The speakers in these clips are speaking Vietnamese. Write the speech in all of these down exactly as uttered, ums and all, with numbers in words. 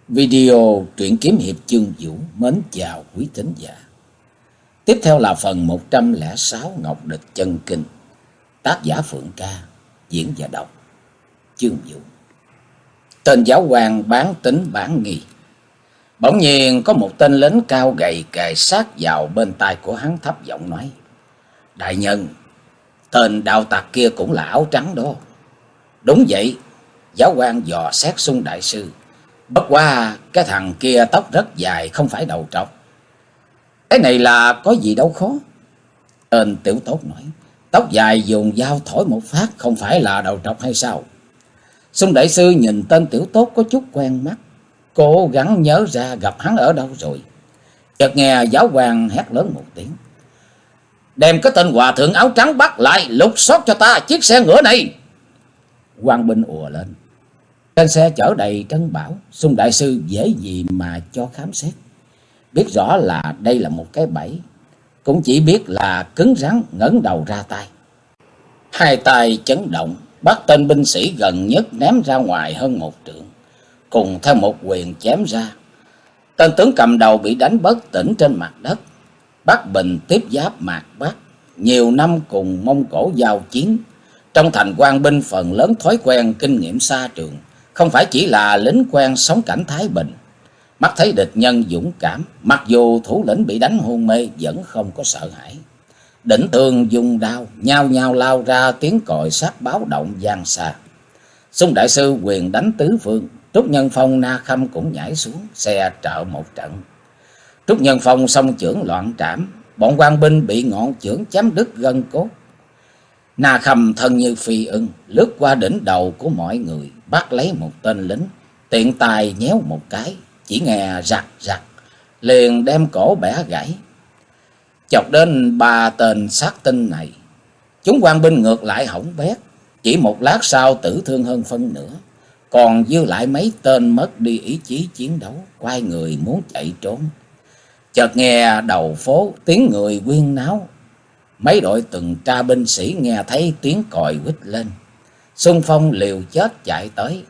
Video truyện kiếm hiệp chương Vũ mến chào quý thính giả. Tiếp theo là phần một trăm lẻ sáu Ngọc Địch Chân Kinh. Tác giả Phượng Ca, diễn và đọc chương Vũ. Tên giáo quan bán tính bán nghi. Bỗng nhiên có một tên lính cao gầy kề sát vào bên tai của hắn thấp giọng nói: "Đại nhân, tên đạo tặc kia cũng là áo trắng đó." "Đúng vậy." Giáo quan dò xét Xung đại sư. "Bất quá cái thằng kia tóc rất dài, không phải đầu trọc." "Cái này là có gì đâu khó." Tên tiểu tốt nói: "Tóc dài dùng dao thổi một phát, không phải là đầu trọc hay sao?" Xung đại sư nhìn tên tiểu tốt có chút quen mắt, cố gắng nhớ ra gặp hắn ở đâu rồi. Chợt nghe giáo quan hét lớn một tiếng: "Đem cái tên hòa thượng áo trắng bắt lại, lục soát cho ta chiếc xe ngựa này." Quan binh ùa lên. Trên xe chở đầy trân bảo. Xung đại sư dễ gì mà cho khám xét. Biết rõ là đây là một cái bẫy, cũng chỉ biết là cứng rắn ngẩng đầu ra tay. Hai tay chấn động, bắt tên binh sĩ gần nhất ném ra ngoài hơn một trượng, cùng theo một quyền chém ra. Tên tướng cầm đầu bị đánh bất tỉnh trên mặt đất. Bắc Bình tiếp giáp Mạc Bắc, nhiều năm cùng Mông Cổ giao chiến, trong thành quan binh phần lớn thói quen kinh nghiệm xa trường, không phải chỉ là lính quen sống cảnh thái bình. Mắt thấy địch nhân dũng cảm, mặc dù thủ lĩnh bị đánh hôn mê vẫn không có sợ hãi. Đỉnh tường dùng đao nhao nhao lao ra, tiếng còi sát báo động vang xa. Xung đại sư quyền đánh tứ phương. Trúc Nhân Phong, Na Khâm cũng nhảy xuống xe trợ một trận. Trúc Nhân Phong song chưởng loạn trảm, bọn quan binh bị ngọn chưởng chém đứt gân cốt. Na Khâm thân như phi ưng lướt qua đỉnh đầu của mọi người, bắt lấy một tên lính, tiện tay nhéo một cái, chỉ nghe rặt rặt, liền đem cổ bẻ gãy. Chọc đến ba tên sát tinh này, chúng quan binh ngược lại hỏng bét, chỉ một lát sau tử thương hơn phân nửa, còn dư lại mấy tên mất đi ý chí chiến đấu, quay người muốn chạy trốn. Chợt nghe đầu phố tiếng người huyên náo, mấy đội tuần tra binh sĩ nghe thấy tiếng còi huýt lên, xung phong liều chết chạy tới.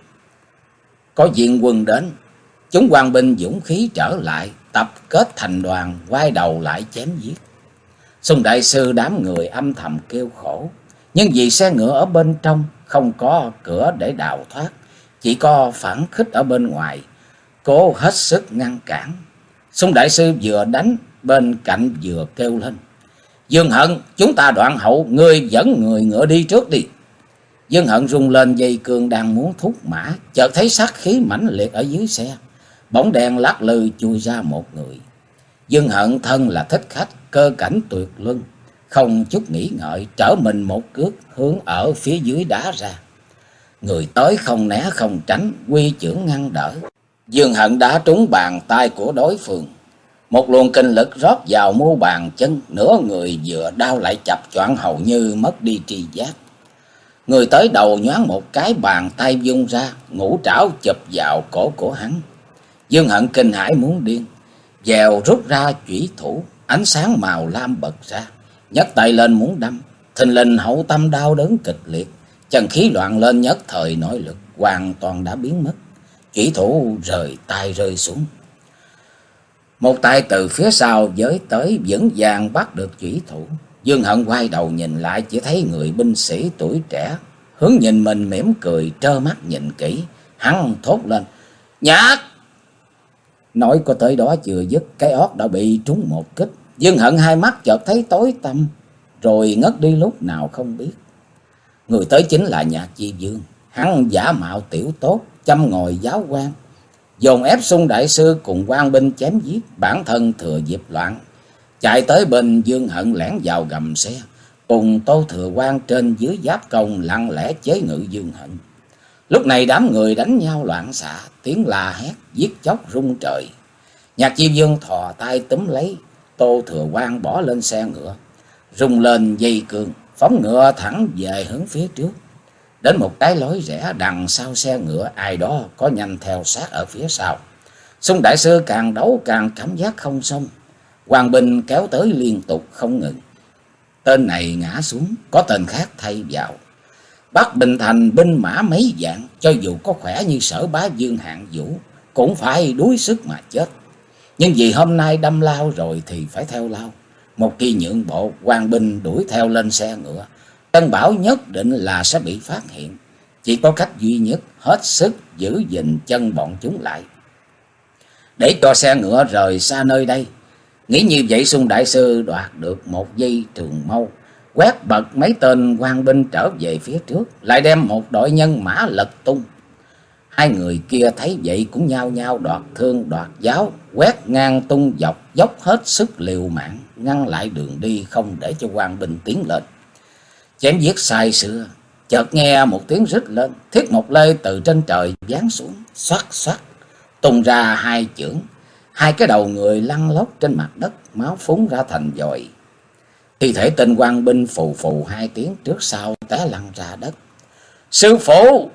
Có viện quân đến, chúng quan binh dũng khí trở lại, tập kết thành đoàn, quay đầu lại chém giết. Xung đại sư đám người âm thầm kêu khổ, nhưng vì xe ngựa ở bên trong không có cửa để đào thoát, chỉ có phản khích ở bên ngoài, cố hết sức ngăn cản. Xung đại sư vừa đánh, bên cạnh vừa kêu lên: "Dương Hận, chúng ta đoạn hậu, ngươi dẫn người ngựa đi trước đi." Dương Hận rung lên dây cương đang muốn thúc mã, chợt thấy sát khí mãnh liệt ở dưới xe, bóng đèn lắc lư chui ra một người. Dương Hận thân là thích khách, cơ cảnh tuyệt luân, không chút nghĩ ngợi trở mình một cước hướng ở phía dưới đá ra. Người tới không né không tránh, quy chưởng ngăn đỡ. Dương Hận đã trúng bàn tay của đối phương, một luồng kinh lực rót vào mu bàn chân, nửa người vừa đau lại chập choạng, hầu như mất đi tri giác. Người tới đầu nhoáng một cái, bàn tay vung ra, ngũ trảo chụp vào cổ của hắn. Dương Hận kinh hãi muốn điên, dèo rút ra chủy thủ, ánh sáng màu lam bật ra, nhấc tay lên muốn đâm. Thình lình hậu tâm đau đớn kịch liệt, chân khí loạn lên, nhất thời nội lực hoàn toàn đã biến mất, chủy thủ rời tay rơi xuống. Một tay từ phía sau giới tới, vững vàng bắt được chủy thủ. Dương Hận quay đầu nhìn lại, chỉ thấy người binh sĩ tuổi trẻ hướng nhìn mình mỉm cười, trơ mắt nhìn kỹ. Hắn thốt lên: "Nhạc!" Nói có tới đó chưa dứt, cái ót đã bị trúng một kích. Dương Hận hai mắt chợt thấy tối tăm, rồi ngất đi lúc nào không biết. Người tới chính là Nhạc Chi Vương. Hắn giả mạo tiểu tốt, châm ngòi giáo quan, dồn ép Xung đại sư cùng quan binh chém giết, bản thân thừa dịp loạn chạy tới bên Dương Hận, lẻn vào gầm xe, cùng Tô Thừa Quan trên dưới giáp công lặng lẽ chế ngự Dương Hận. Lúc này đám người đánh nhau loạn xạ, tiếng la hét giết chóc rung trời. Nhạc Chi Vương thò tay túm lấy Tô Thừa Quan, bỏ lên xe ngựa, rung lên dây cương, phóng ngựa thẳng về hướng phía trước. Đến một cái lối rẽ, đằng sau xe ngựa ai đó có nhanh theo sát ở phía sau. Xung đại sư càng đấu càng cảm giác không xong, quan binh kéo tới liên tục không ngừng. Tên này ngã xuống, có tên khác thay vào. Bắc Bình thành binh mã mấy vạn, cho dù có khỏe như Sở Bá Vương Hạng Vũ cũng phải đuối sức mà chết. Nhưng vì hôm nay đâm lao rồi thì phải theo lao. Một khi nhượng bộ, quan binh đuổi theo lên xe ngựa, Trân Bảo nhất định là sẽ bị phát hiện. Chỉ có cách duy nhất, hết sức giữ gìn chân bọn chúng lại, để cho xe ngựa rời xa nơi đây. Nghĩ như vậy, Xung đại sư đoạt được một dây trường mâu, quét bật mấy tên quan binh trở về phía trước, lại đem một đội nhân mã lật tung. Hai người kia thấy vậy cũng nhao nhao đoạt thương đoạt giáo, quét ngang tung dọc, dốc hết sức liều mạng ngăn lại đường đi, không để cho quan binh tiến lên. Chém giết sai xưa, chợt nghe một tiếng rít lên, Thiết Mộc Lê từ trên trời giáng xuống, xoát xoát tung ra hai chưởng, hai cái đầu người lăn lóc trên mặt đất, máu phúng ra thành dòi. Thi thể tên quan binh phù phù hai tiếng trước sau té lăn ra đất. Sư phụ!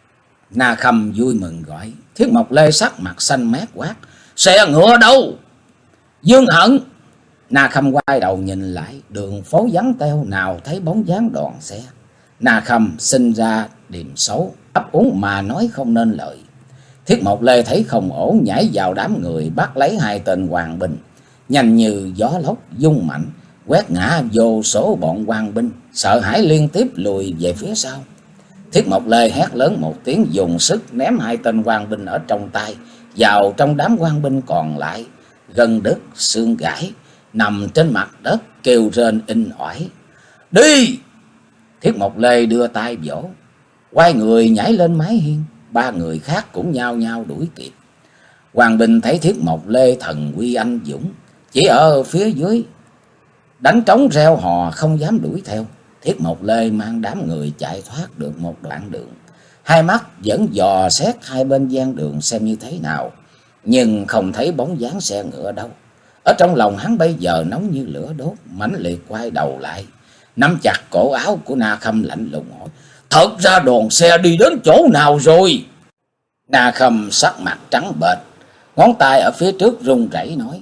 Na Khâm vui mừng gọi. Thiết Mộc Lê sắc mặt xanh mét quát: Xe ngựa đâu? Dương Hận! Na Khâm quay đầu nhìn lại, đường phố vắng teo, nào thấy bóng dáng đoàn xe. Na Khâm sinh ra điềm xấu, ấp úng mà nói không nên lời. Thiết Mộc Lê thấy không ổn, nhảy vào đám người bắt lấy hai tên hoàng binh, nhanh như gió lốc dung mạnh, quét ngã vô số bọn quan binh, sợ hãi liên tiếp lùi về phía sau. Thiết Mộc Lê hét lớn một tiếng, dùng sức ném hai tên quan binh ở trong tay vào trong đám quan binh còn lại, gân đứt xương gãy, nằm trên mặt đất kêu rên inh ỏi. Đi! Thiết Mộc Lê đưa tay vỗ, quay người nhảy lên mái hiên. Ba người khác cũng nhao nhao đuổi kịp. Hoàng binh thấy Thiết Mộc Lê thần uy anh dũng, chỉ ở phía dưới đánh trống reo hò, không dám đuổi theo. Thiết Mộc Lê mang đám người chạy thoát được một đoạn đường, hai mắt vẫn dò xét hai bên gian đường xem như thế nào, nhưng không thấy bóng dáng xe ngựa đâu. Ở trong lòng hắn bây giờ nóng như lửa đốt, mãnh liệt quay đầu lại, nắm chặt cổ áo của Na Khâm lạnh lùng hỏi: Thật ra đoàn xe đi đến chỗ nào rồi? Na Khâm sắc mặt trắng bệch, ngón tay ở phía trước run rẩy nói: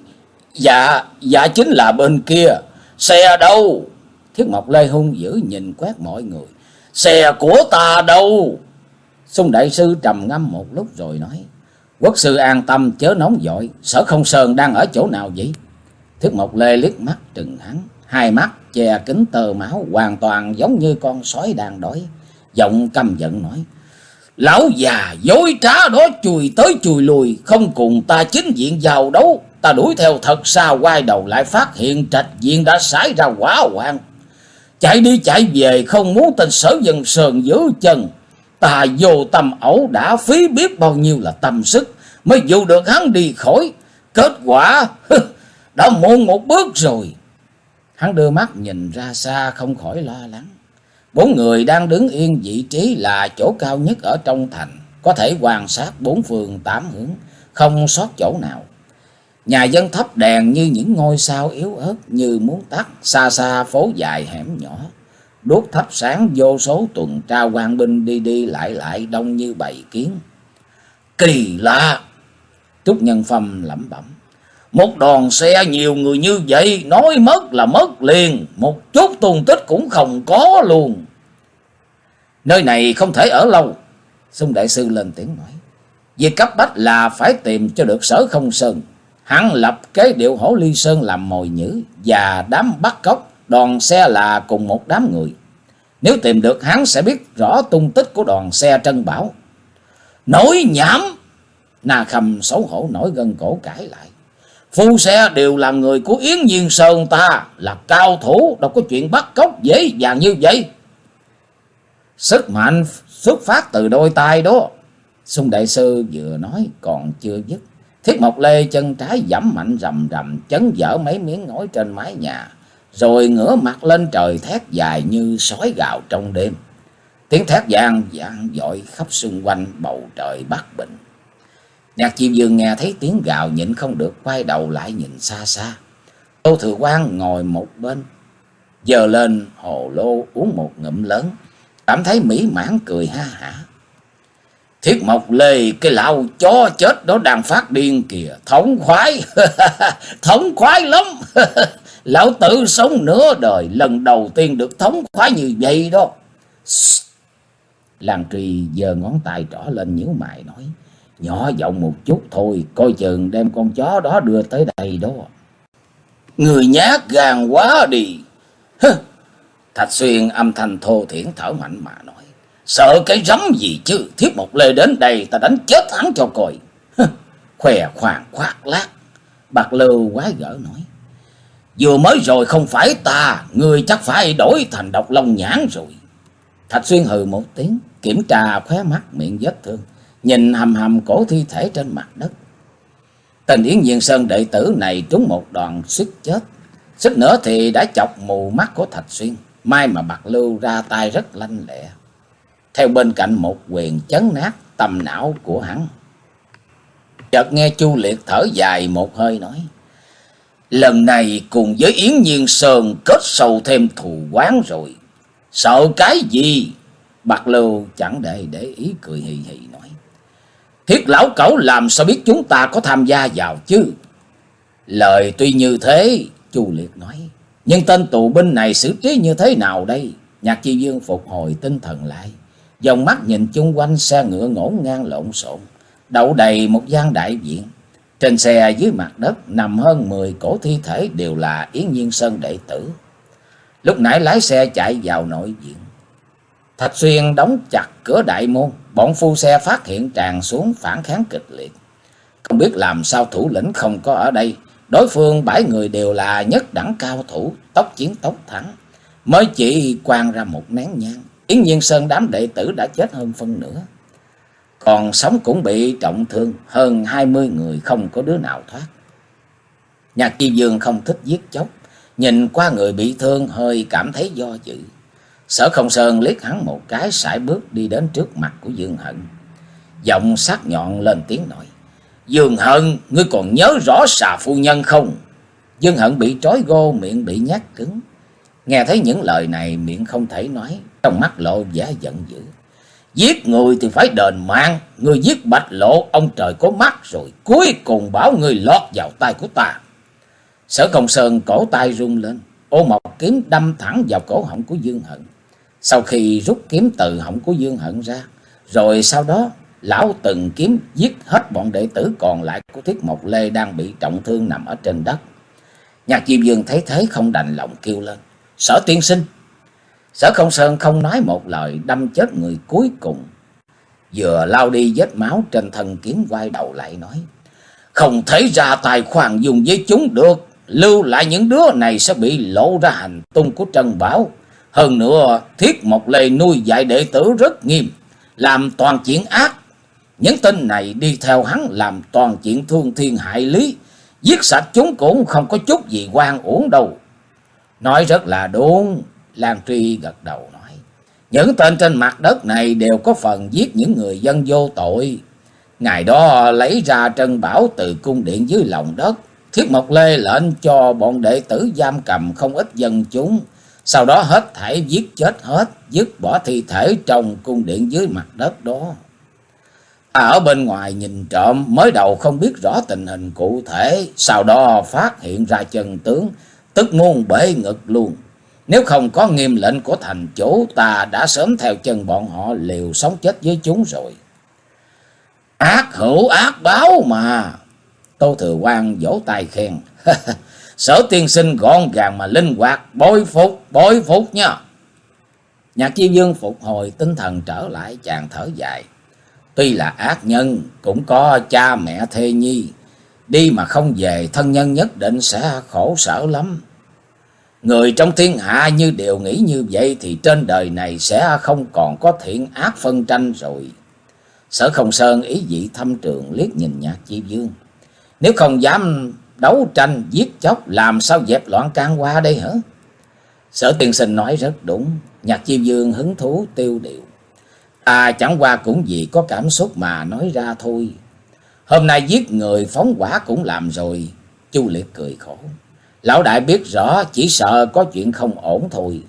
Dạ, dạ chính là bên kia. Xe đâu? Thiết Mộc Lê hung dữ nhìn quét mọi người: Xe của ta đâu? Xung đại sư trầm ngâm một lúc rồi nói: Quốc sư an tâm chớ nóng vội, Sở Không Sơn đang ở chỗ nào vậy? Thiết Mộc Lê liếc mắt trừng hắn, hai mắt che kín tơ máu, hoàn toàn giống như con sói đang đói, giọng căm giận nói: Lão già dối trá đó chùi tới chùi lùi, không cùng ta chính diện vào đấu. Ta đuổi theo thật xa, quay đầu lại phát hiện trạch viện đã xảy ra hỏa hoạn. Chạy đi chạy về không muốn tên Sở Vân Sơn giữ chân. Ta vô tâm ẩu đã phí biết bao nhiêu là tâm sức mới dụ được hắn đi khỏi. Kết quả đã muộn một bước rồi. Hắn đưa mắt nhìn ra xa không khỏi lo lắng. Bốn người đang đứng yên vị trí là chỗ cao nhất ở trong thành, có thể quan sát bốn phương tám hướng, không sót chỗ nào. Nhà dân thắp đèn như những ngôi sao yếu ớt như muốn tắt, xa xa phố dài hẻm nhỏ đuốc thắp sáng vô số tuần tra quan binh đi đi lại lại đông như bầy kiến. Kỳ lạ! Trúc Nhân Phong lẩm bẩm. Một đoàn xe nhiều người như vậy, nói mất là mất liền, một chút tung tích cũng không có luôn. Nơi này không thể ở lâu. Xung đại sư lên tiếng nói: Việc cấp bách là phải tìm cho được Sở Không Sơn. Hắn lập kế điệu Hổ Ly Sơn làm mồi nhử, và đám bắt cóc đoàn xe là cùng một đám người. Nếu tìm được hắn sẽ biết rõ tung tích của đoàn xe Trân Bảo. Nói nhảm! Na Khâm xấu hổ nổi gân cổ cãi lại: Phu xe đều là người của Yến Nhiên Sơn ta, là cao thủ, đâu có chuyện bắt cóc dễ dàng như vậy. Sức mạnh xuất phát từ đôi tay đó. Xung đại sư vừa nói còn chưa dứt, Thiết Mộc Lê chân trái giẫm mạnh rầm rầm, chấn vỡ mấy miếng ngói trên mái nhà, rồi ngửa mặt lên trời thét dài như sói gào trong đêm. Tiếng thét vang vang dội khắp xung quanh bầu trời Bắc Bình. Nhạc Chiêu Dương nghe thấy tiếng gào nhịn không được quay đầu lại nhìn xa xa. Tô Thừa Quang ngồi một bên, giơ lên hồ lô uống một ngụm lớn, cảm thấy mỹ mãn cười ha hả. Thiết Mộc Lê, cái lão chó chết đó đang phát điên kìa, thống khoái, thống khoái lắm. Lão tử sống nửa đời, lần đầu tiên được thống khoái như vậy đó. Lan Trì giơ ngón tay trỏ lên nhíu mày nói: Nhỏ giọng một chút thôi, coi chừng đem con chó đó đưa tới đây đó. Người nhát gan quá đi. Hứ. Thạch Xuyên âm thanh thô thiển thở mạnh mà nói. Sợ cái rắm gì chứ, Thiết Mộc Lê đến đây ta đánh chết hắn cho coi. Hứ. Khòe khoàng khoác lác. Bạc Lưu quái gở nói. Vừa mới rồi không phải ta, người chắc phải đổi thành Độc Long Nhãn rồi. Thạch Xuyên hừ một tiếng, kiểm tra khóe mắt miệng vết thương, nhìn hầm hầm cổ thi thể trên mặt đất. Tên Yến Nhiên Sơn đệ tử này trúng một đòn suýt chết, suýt nữa thì đã chọc mù mắt của Thạch Xuyên. May mà Bạc Lưu ra tay rất lanh lẹ, theo bên cạnh một quyền chấn nát tầm não của hắn. Chợt nghe Chu Liệt thở dài một hơi nói. Lần này cùng với Yến Nhiên Sơn kết sâu thêm thù oán rồi. Sợ cái gì? Bạc Lưu chẳng để để ý cười hì hì nói. Thiết lão cẩu làm sao biết chúng ta có tham gia vào chứ? Lời tuy như thế, Chu Liệt nói, nhưng tên tù binh này xử trí như thế nào đây? Nhạc Chi Dương phục hồi tinh thần lại, dòng mắt nhìn chung quanh xe ngựa ngổn ngang lộn xộn, đậu đầy một gian đại viện. Trên xe dưới mặt đất nằm hơn mười cổ thi thể, đều là Yến Nhiên Sơn đệ tử. Lúc nãy lái xe chạy vào nội viện. Thạch Xuyên đóng chặt cửa đại môn, bọn phu xe phát hiện tràn xuống phản kháng kịch liệt. Không biết làm sao thủ lĩnh không có ở đây. Đối phương bảy người đều là nhất đẳng cao thủ, tốc chiến tốc thắng. Mới chỉ quang ra một nén nhang, Yến Nhiên Sơn đám đệ tử đã chết hơn phân nửa. Còn sống cũng bị trọng thương, hơn hai mươi người không có đứa nào thoát. Nhạc Chi Dương không thích giết chóc, nhìn qua người bị thương hơi cảm thấy do dự. Sở Không Sơn liếc hắn một cái, sải bước đi đến trước mặt của Dương Hận, giọng sắc nhọn lên tiếng nói. Dương Hận, ngươi còn nhớ rõ Xà phu nhân không? Dương Hận bị trói gô, miệng bị nhát cứng. Nghe thấy những lời này, miệng không thể nói, trong mắt lộ vẻ giận dữ. Giết người thì phải đền mạng, ngươi giết Bạch Lộ, ông trời có mắt rồi, cuối cùng bảo ngươi lọt vào tay của ta. Sở Không Sơn cổ tay rung lên, ô mộc kiếm đâm thẳng vào cổ họng của Dương Hận. Sau khi rút kiếm từ họng của Dương Hận ra, rồi sau đó lão từng kiếm giết hết bọn đệ tử còn lại của Thiết Mộc Lê đang bị trọng thương nằm ở trên đất. Nhạc Chi Dương thấy thế không đành lòng kêu lên. Sở tiên sinh. Sở Không Sơn không nói một lời, đâm chết người cuối cùng. Vừa lao đi vết máu trên thân kiếm, quay đầu lại nói. Không thể ra tài khoan dùng với chúng được. Lưu lại những đứa này sẽ bị lộ ra hành tung của Trân Bảo. Hơn nữa, Thiết Mộc Lê nuôi dạy đệ tử rất nghiêm, làm toàn chuyện ác. Những tên này đi theo hắn làm toàn chuyện thương thiên hại lý. Giết sạch chúng cũng không có chút gì oan uổng đâu. Nói rất là đúng. Lan Tri gật đầu nói. Những tên trên mặt đất này đều có phần giết những người dân vô tội. Ngày đó lấy ra Trân Bảo từ cung điện dưới lòng đất. Thiết Mộc Lê lệnh cho bọn đệ tử giam cầm không ít dân chúng. Sau đó hết thảy giết chết hết, dứt bỏ thi thể trong cung điện dưới mặt đất đó. Ta ở bên ngoài nhìn trộm, mới đầu không biết rõ tình hình cụ thể, sau đó phát hiện ra chân tướng, tức muôn bể ngực luôn. Nếu không có nghiêm lệnh của thành chủ, ta đã sớm theo chân bọn họ liều sống chết với chúng rồi. Ác hữu ác báo mà. Tô Thừa Quang vỗ tay khen. Sở tiên sinh gọn gàng mà linh hoạt, bội phục, bội phục nha. Nhạc Chi Dương phục hồi tinh thần trở lại, chàng thở dài. Tuy là ác nhân, cũng có cha mẹ thê nhi. Đi mà không về, thân nhân nhất định sẽ khổ sở lắm. Người trong thiên hạ như đều nghĩ như vậy thì trên đời này sẽ không còn có thiện ác phân tranh rồi. Sở Không Sơn ý vị thâm trường liếc nhìn Nhạc Chi Dương. Nếu không dám đấu tranh giết chóc, làm sao dẹp loạn can qua đây hả? Sở tiên sinh nói rất đúng. Nhạc Chi Dương hứng thú tiêu điệu. Ta chẳng qua cũng vì có cảm xúc mà nói ra thôi. Hôm nay giết người phóng hỏa cũng làm rồi. Chu Liệt cười khổ. Lão đại biết rõ, chỉ sợ có chuyện không ổn thôi.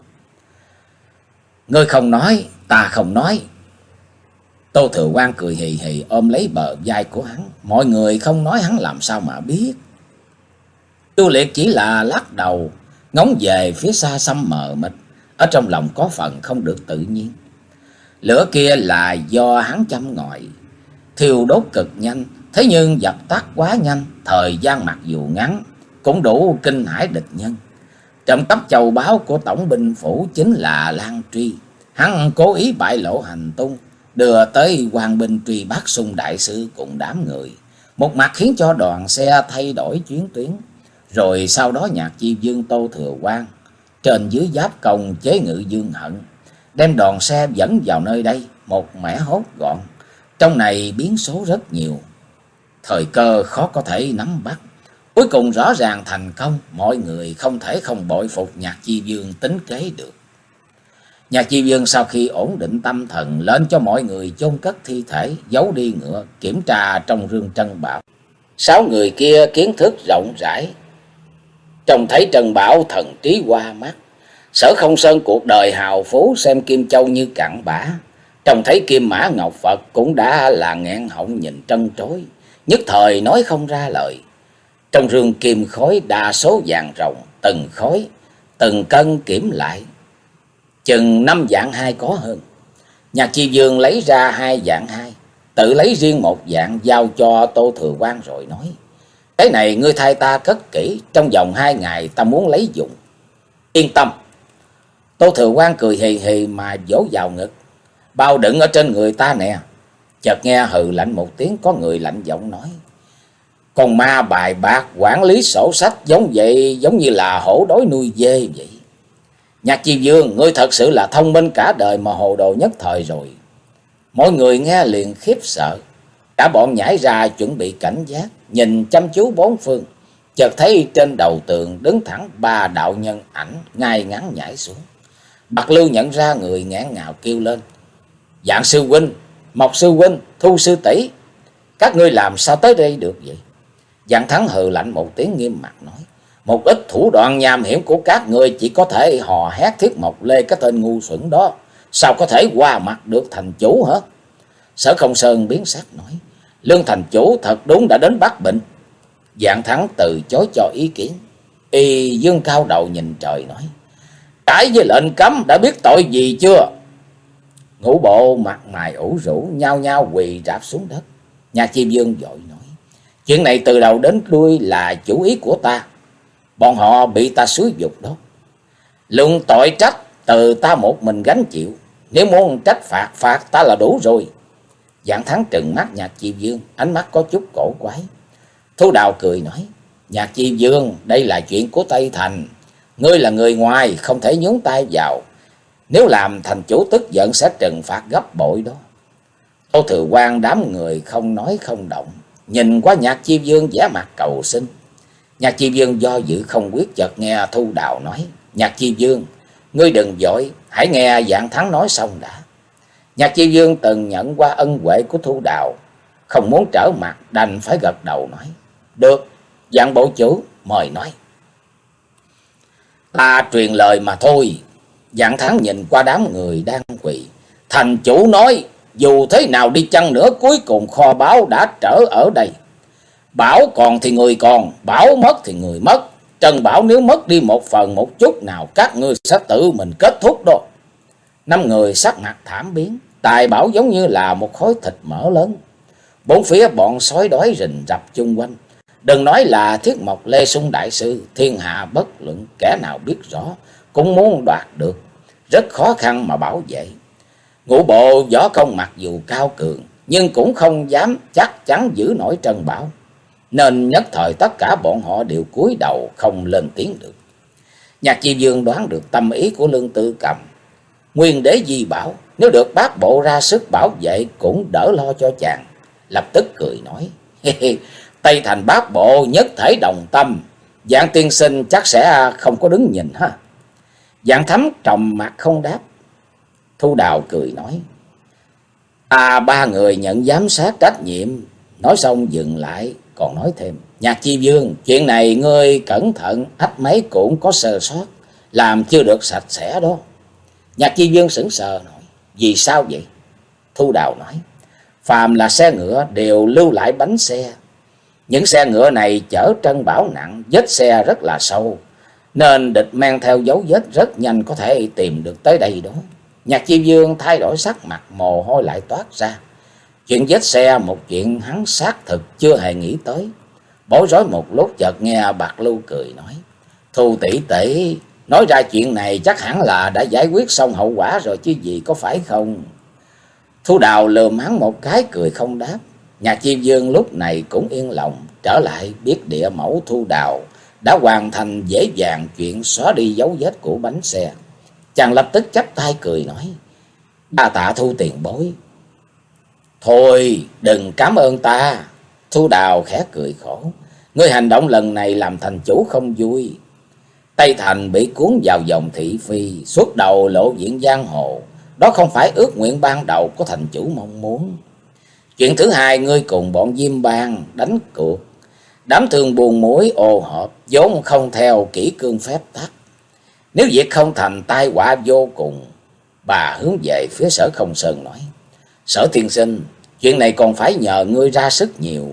Ngươi không nói, ta không nói. Tô Thừa Quang cười hì hì ôm lấy bờ vai của hắn. Mọi người không nói hắn làm sao mà biết. Chu Liệt chỉ là lắc đầu, ngóng về phía xa xăm mờ mịt. Ở trong lòng có phần không được tự nhiên. Lửa kia là do hắn châm ngòi. thiêu đốt cực nhanh, thế nhưng dập tắt quá nhanh, thời gian mặc dù ngắn cũng đủ kinh hãi địch nhân. Trộm cắp châu báu của tổng binh phủ chính là Lan Truy. Hắn cố ý bại lộ hành tung, đưa tới quan binh truy bắt Xung đại sư cùng đám người, một mặt khiến cho đoàn xe thay đổi chuyến tuyến. Rồi sau đó Nhạc Chi Vương, Tô Thừa Quang trên dưới giáp công chế ngự Dương Hận, đem đoàn xe dẫn vào nơi đây, một mẻ hốt gọn. Trong này biến số rất nhiều, thời cơ khó có thể nắm bắt. Cuối cùng rõ ràng thành công, mọi người không thể không bội phục Nhạc Chi Vương tính kế được. Nhạc Chi Vương sau khi ổn định tâm thần, lên cho mọi người chôn cất thi thể, giấu đi ngựa, kiểm tra trong rương Trân Bảo. Sáu người kia kiến thức rộng rãi, trông thấy Trân Bảo thần trí qua mắt. Sở Không Sơn cuộc đời hào phú, xem Kim Châu như cặn bã, trông thấy Kim Mã Ngọc Phật cũng đã là nghẹn họng nhìn trân trối, nhất thời nói không ra lời. Trong rương kim khối đa số vàng ròng, từng khối từng cân kiểm lại chừng năm vạn hai có hơn. Nhạc Chi Vương lấy ra hai vạn hai, tự lấy riêng một vạn giao cho Tô Thừa Quang rồi nói: cái này ngươi thay ta cất kỹ, trong vòng hai ngày ta muốn lấy dụng. Yên tâm. Tô Thừa Quang cười hì hì mà vỗ vào ngực: bao đựng ở trên người ta nè. Chợt nghe hừ lạnh một tiếng, có người lạnh giọng nói: con ma bài bạc quản lý sổ sách giống vậy, giống như là hổ đói nuôi dê vậy. Nhạc Chi Vương, ngươi thật sự là thông minh cả đời mà hồ đồ nhất thời rồi. Mọi người nghe liền khiếp sợ, cả bọn nhảy ra chuẩn bị cảnh giác, nhìn chăm chú bốn phương. Chợt thấy trên đầu tường đứng thẳng ba đạo nhân ảnh ngay ngắn nhảy xuống. Bạc Lưu nhận ra người, ngán ngào kêu lên: Dạng sư huynh, Mộc sư huynh, Thu sư tỷ, các ngươi làm sao tới đây được vậy? Dạng Thắng hừ lạnh một tiếng, nghiêm mặt nói: một ít thủ đoạn nham hiểm của các ngươi chỉ có thể hò hét Thiết Mộc Lê cái tên ngu xuẩn đó, sao có thể qua mặt được thành chủ hả? Sở Không Sơn biến sắc nói: Lương thành chủ thật đúng đã đến Bắc Bình. Dạng Thắng từ chối cho ý kiến, y dương cao đầu nhìn trời nói: trái với lệnh cấm đã biết tội gì chưa? Ngũ bộ mặt mày ủ rũ nhao nhao quỳ rạp xuống đất. Nhạc Chi Vương vội nói: chuyện này từ đầu đến đuôi là chủ ý của ta, bọn họ bị ta xúi dục đó. Luận tội trách từ ta một mình gánh chịu, nếu muốn trách phạt phạt ta là đủ rồi. Dạng Thắng trừng mắt Nhạc Chi Vương, ánh mắt có chút cổ quái. Thu Đào cười nói: Nhạc Chi Vương, đây là chuyện của Tây Thành, ngươi là người ngoài không thể nhúng tay vào, nếu làm thành chủ tức giận sẽ trừng phạt gấp bội đó. Tô Thừa Quang đám người không nói không động, nhìn qua Nhạc Chi Vương vẻ mặt cầu xin. Nhạc Chi Vương do dự không quyết, chợt nghe Thu Đào nói: Nhạc Chi Vương, ngươi đừng vội, hãy nghe Dạng Thắng nói xong đã. Nhạc Chi Vương từng nhận qua ân huệ của Thu Đào, không muốn trở mặt, đành phải gật đầu nói: được, Dạng bộ chủ mời nói. Ta truyền lời mà thôi. Dạng Thắng nhìn qua đám người đang quỳ: thành chủ nói dù thế nào đi chăng nữa, cuối cùng kho báu đã trở ở đây. Bảo còn thì người còn, bảo mất thì người mất. Trân Bảo nếu mất đi một phần một chút nào, các ngươi sẽ tự mình kết thúc đó. Năm người sắc mặt thảm biến, tài bảo giống như là một khối thịt mỡ lớn. Bốn phía bọn sói đói rình rập chung quanh. Đừng nói là Thiết Mộc Lê Xung đại sư, thiên hạ bất luận kẻ nào biết rõ cũng muốn đoạt được, rất khó khăn mà bảo vệ. Ngũ bộ võ công mặc dù cao cường, nhưng cũng không dám chắc chắn giữ nổi Trân Bảo, nên nhất thời tất cả bọn họ đều cúi đầu không lên tiếng được. Nhạc Chi Vương đoán được tâm ý của Lương Tư Cầm. Nguyên đế di bảo, nếu được bác bộ ra sức bảo vệ cũng đỡ lo cho chàng. Lập tức cười nói: Tây Thành bác bộ nhất thể đồng tâm, Dạng tiên sinh chắc sẽ không có đứng nhìn ha. Dạng Thấm trầm mặt không đáp. Thu Đào cười nói: À, ba người nhận giám sát trách nhiệm. Nói xong dừng lại, còn nói thêm: Nhạc Chi Vương, chuyện này ngươi cẩn thận, ách mấy cũng có sơ sót, làm chưa được sạch sẽ đó. Nhạc Chi Vương sững sờ nói: vì sao vậy? Thu Đào nói: phàm là xe ngựa đều lưu lại bánh xe. Những xe ngựa này chở Trân Bảo nặng, vết xe rất là sâu, nên địch mang theo dấu vết rất nhanh có thể tìm được tới đây đó. Nhạc Chi Vương thay đổi sắc mặt, mồ hôi lại toát ra. Chuyện vết xe một chuyện hắn xác thực chưa hề nghĩ tới. Bối rối một lúc chợt nghe Bạc Lưu cười nói: Thu tỷ tỷ, nói ra chuyện này chắc hẳn là đã giải quyết xong hậu quả rồi chứ gì, có phải không? Thu Đào lườm hắn một cái cười không đáp. Nhạc Chi Dương lúc này cũng yên lòng, trở lại biết địa mẫu Thu Đào đã hoàn thành dễ dàng chuyện xóa đi dấu vết của bánh xe. Chàng lập tức chắp tay cười nói: đa tạ Thu tiền bối. Thôi đừng cảm ơn ta. Thu Đào khẽ cười khổ: ngươi hành động lần này làm thành chủ không vui. Tây Thành bị cuốn vào dòng thị phi, suốt đầu lộ diện giang hồ, đó không phải ước nguyện ban đầu của thành chủ mong muốn. Chuyện thứ hai, ngươi cùng bọn Diêm Bang đánh cuộc, đám thương buồn muối ô hợp, vốn không theo kỷ cương phép tắc. Nếu việc không thành, tai họa vô cùng. Bà hướng về phía Sở Không Sơn nói: Sở tiên sinh, chuyện này còn phải nhờ ngươi ra sức nhiều.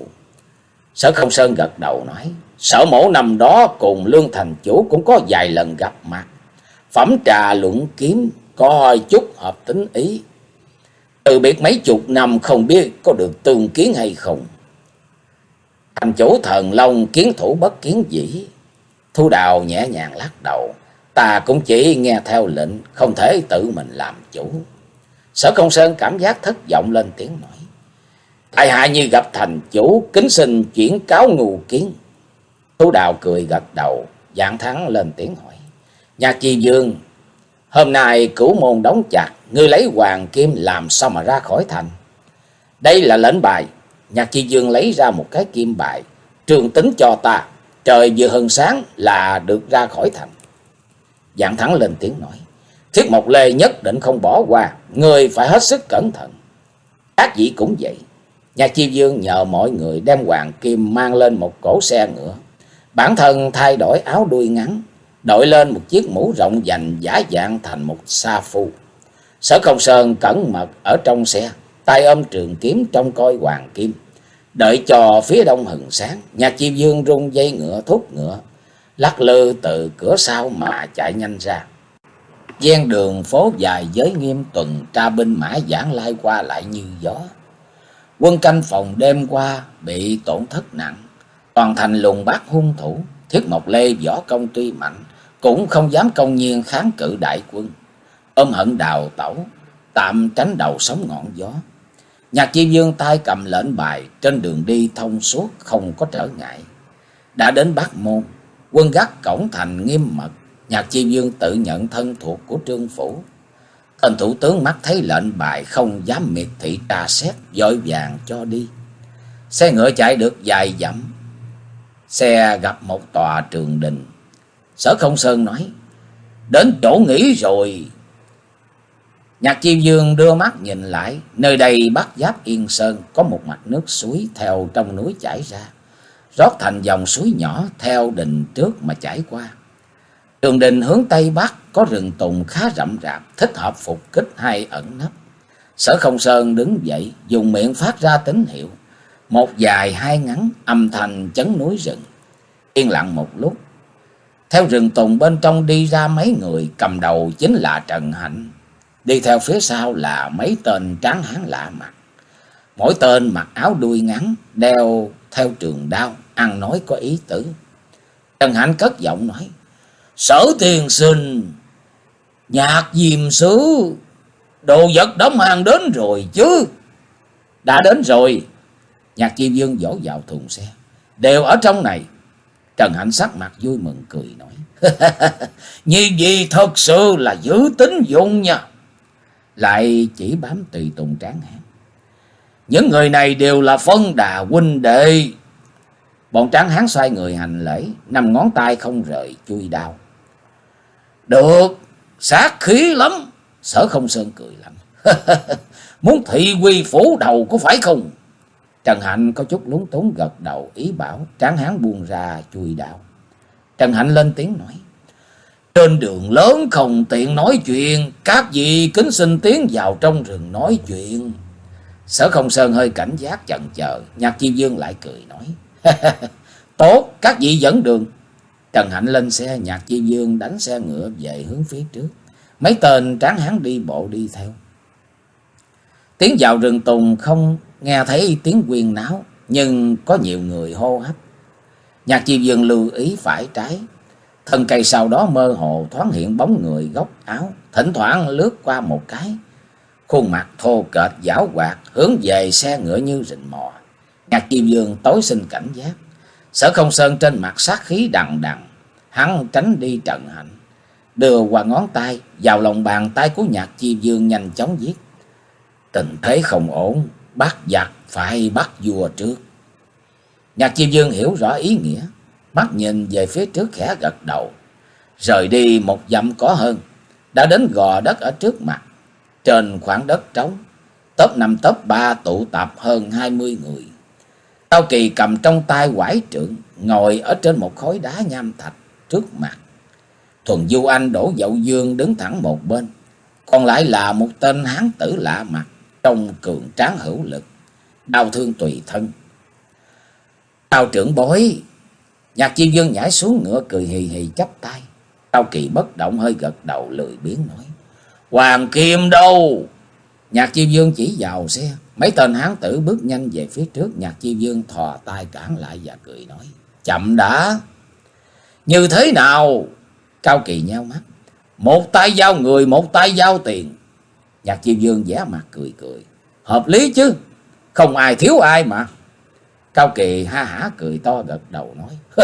Sở Không Sơn gật đầu nói: Sở mẫu năm đó cùng Lương thành chủ cũng có vài lần gặp mặt, phẩm trà luận kiếm, có chút hợp tính ý. Từ biệt mấy chục năm không biết có được tương kiến hay không. Thành chủ Thần Long kiến thủ bất kiến dĩ. Thu Đào nhẹ nhàng lắc đầu: ta cũng chỉ nghe theo lệnh, không thể tự mình làm chủ. Sở Không Sơn cảm giác thất vọng lên tiếng nói: tại hạ như gặp thành chủ, kính xin chuyển cáo ngưu kiến. Thu Đào cười gật đầu, dạng thắng lên tiếng hỏi: Nhạc Chi Dương, hôm nay cửu môn đóng chặt, ngươi lấy hoàng kim làm sao mà ra khỏi thành? Đây là lệnh bài. Nhạc Chi Dương lấy ra một cái kim bài: trường tính cho ta, trời vừa hừng sáng là được ra khỏi thành. Dạng thắng lên tiếng nói: Thiết Mộc Lê nhất định không bỏ qua, ngươi phải hết sức cẩn thận. Các vị cũng vậy. Nhạc Chi Dương nhờ mọi người đem hoàng kim mang lên một cỗ xe ngựa, bản thân thay đổi áo đuôi ngắn, đội lên một chiếc mũ rộng vành, giả dạng thành một sa phu. Sở Không Sơn cẩn mật ở trong xe, tay ôm trường kiếm trông coi hoàng kim. Đợi cho phía đông hừng sáng, Nhạc Chi Dương rung dây ngựa thúc ngựa, lắc lư từ cửa sau mà chạy nhanh ra. Ven đường phố dài giới nghiêm tuần tra binh mã giảng lai qua lại như gió. Quân canh phòng đêm qua bị tổn thất nặng, toàn thành lùng bắt hung thủ. Thiết Mộc Lê võ công tuy mạnh, cũng không dám công nhiên kháng cự đại quân, ôm hận đào tẩu, tạm tránh đầu sóng ngọn gió. Nhạc Chi Dương tay cầm lệnh bài, trên đường đi thông suốt, không có trở ngại. Đã đến Bắc Môn, quân gác cổng thành nghiêm mật. Nhạc Chi Dương tự nhận thân thuộc của Trương Phủ. Tên thủ tướng mắt thấy lệnh bài không dám miệt thị trà xét, vội vàng cho đi. Xe ngựa chạy được vài dặm, xe gặp một tòa trường đình. Sở Không Sơn nói: đến chỗ nghỉ rồi. Nhạc Chi Dương đưa mắt nhìn lại, nơi đây bắc giáp Yên Sơn, có một mạch nước suối theo trong núi chảy ra, rót thành dòng suối nhỏ theo đình trước mà chảy qua. Trường đình hướng tây bắc có rừng tùng khá rậm rạp, thích hợp phục kích hay ẩn nấp. Sở Không Sơn đứng dậy, dùng miệng phát ra tín hiệu, một dài hai ngắn, âm thanh chấn núi rừng. Yên lặng một lúc, theo rừng tùng bên trong đi ra mấy người, cầm đầu chính là Trần Hạnh, đi theo phía sau là mấy tên tráng hán lạ mặt. Mỗi tên mặc áo đuôi ngắn, đeo theo trường đao, ăn nói có ý tứ. Trần Hạnh cất giọng nói: Sở tiên sinh, Nhạc Diêm Sứ, đồ vật đã mang đến rồi chứ? Đã đến rồi. Nhạc Chi Dương vỗ vào thùng xe: đều ở trong này. Trần Hạnh sắc mặt vui mừng cười nói: như vậy thật sự là giữ tín dụng nha. Lại chỉ bám tùy tùng tráng hán: những người này đều là phân đà huynh đệ. Bọn tráng hán xoay người hành lễ, năm ngón tay không rời chui đao. Được, sát khí lắm. Sở Không Sơn cười lạnh: muốn thị quy phủ đầu có phải không? Trần Hạnh có chút lúng túng gật đầu ý bảo tráng hán buông ra chui đao. Trần Hạnh lên tiếng nói: trên đường lớn không tiện nói chuyện, các vị kính xin tiến vào trong rừng nói chuyện. Sở Không Sơn hơi cảnh giác chần chờ. Nhạc Chi Dương lại cười nói: tốt, các vị dẫn đường. Trần Hạnh lên xe, Nhạc Chi Dương đánh xe ngựa về hướng phía trước. Mấy tên tráng hán đi bộ đi theo. Tiến vào rừng tùng không nghe thấy tiếng huyên náo, nhưng có nhiều người hô hấp. Nhạc Chi Dương lưu ý phải trái, thân cây sau đó mơ hồ thoáng hiện bóng người góc áo, thỉnh thoảng lướt qua một cái, khuôn mặt thô kệch giảo hoạt hướng về xe ngựa như rình mò. Nhạc Chi Dương tối sinh cảnh giác. Sở Không Sơn trên mặt sát khí đằng đằng, hắn tránh đi Trần Hạnh, đưa qua ngón tay vào lòng bàn tay của Nhạc Chi Dương nhanh chóng viết: tình thế không ổn, bắt giặc phải bắt vua trước. Nhạc Chi Dương hiểu rõ ý nghĩa, mắt nhìn về phía trước khẽ gật đầu. Rời đi một dặm có hơn, đã đến gò đất ở trước mặt. Trên khoảng đất trống, tốp năm tốp ba tụ tập hơn hai mươi người. Cao Kỳ cầm trong tay quải trượng, ngồi ở trên một khối đá nham thạch trước mặt. Thuần Du Anh, Đỗ Dậu Dương đứng thẳng một bên, còn lại là một tên hán tử lạ mặt, trông cường tráng hữu lực, đau thương tùy thân. Cao trưởng bối. Nhạc Chi Dương nhảy xuống ngựa cười hì hì chắp tay. Cao Kỳ bất động hơi gật đầu lười biếng nói: Hoàng Kim đâu? Nhạc Chi Dương chỉ vào xe. Mấy tên hán tử bước nhanh về phía trước. Nhạc Chi Dương thò tay cản lại và cười nói: chậm đã. Như thế nào? Cao Kỳ nheo mắt. Một tay giao người, một tay giao tiền. Nhạc Chi Dương vẻ mặt cười cười: hợp lý chứ, không ai thiếu ai mà. Cao Kỳ ha hả cười to gật đầu nói: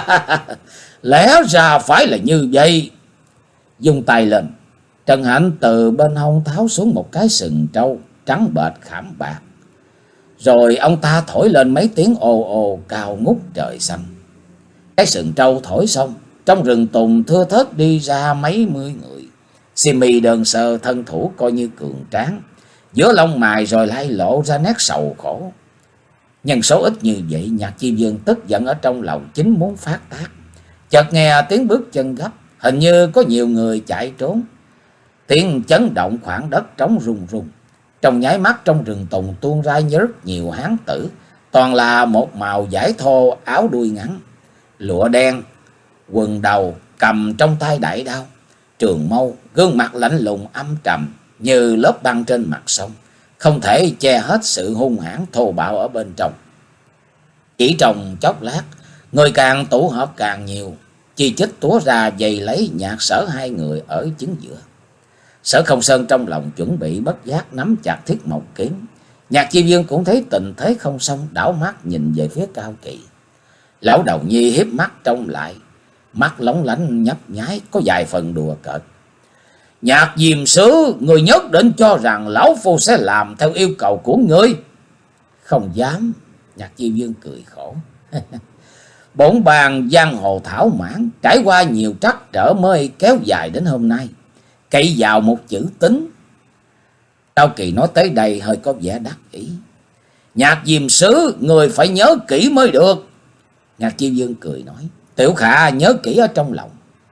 lẽ ra phải là như vậy. Dùng tay lên, Trần Hạnh từ bên hông tháo xuống một cái sừng trâu trắng bệch khảm bạc. Rồi ông ta thổi lên mấy tiếng ồ ồ cao ngút trời xanh. Cái sừng trâu thổi xong, trong rừng tùng thưa thớt đi ra mấy mươi người. Xiêm y đơn sơ, thân thủ coi như cường tráng, giữa lông mày rồi lại lộ ra nét sầu khổ. Nhân số ít như vậy, Nhạc Chi Dương tức giận ở trong lòng, chính muốn phát tác. Chợt nghe tiếng bước chân gấp, hình như có nhiều người chạy trốn. Tiếng chấn động khoảng đất trống rung rung. Trong nháy mắt trong rừng tùng tuôn ra rất nhiều hán tử, toàn là một màu vải thô, áo đuôi ngắn, lụa đen, quần đầu, cầm trong tay đại đao, trường mâu, gương mặt lạnh lùng âm trầm như lớp băng trên mặt sông, không thể che hết sự hung hãn thô bạo ở bên trong. Chỉ trong chốc lát, người càng tụ họp càng nhiều, chi chích túa ra dày lấy Nhạc Sở hai người ở chính giữa. Sở Không Sơn trong lòng chuẩn bị bất giác nắm chặt thiết mộc kiếm. Nhạc Chi Dương cũng thấy tình thế không xong, đảo mắt nhìn về phía Cao Kỳ. Lão đầu nhi hiếp mắt trông lại, mắt lóng lánh nhấp nháy, có vài phần đùa cợt. Nhạc Diêm Sứ, người nhất định cho rằng lão phu sẽ làm theo yêu cầu của ngươi? Không dám. Nhạc Chi Dương cười khổ. Bổn bàn giang hồ thảo mãn, trải qua nhiều trắc trở mới kéo dài đến hôm nay, cậy vào một chữ tính. Cao Kỳ nói tới đây hơi có vẻ đắc ý. Nhạc Diêm Sứ, người phải nhớ kỹ mới được. Nhạc Chi Dương cười nói: Tiểu Khả nhớ kỹ ở trong lòng.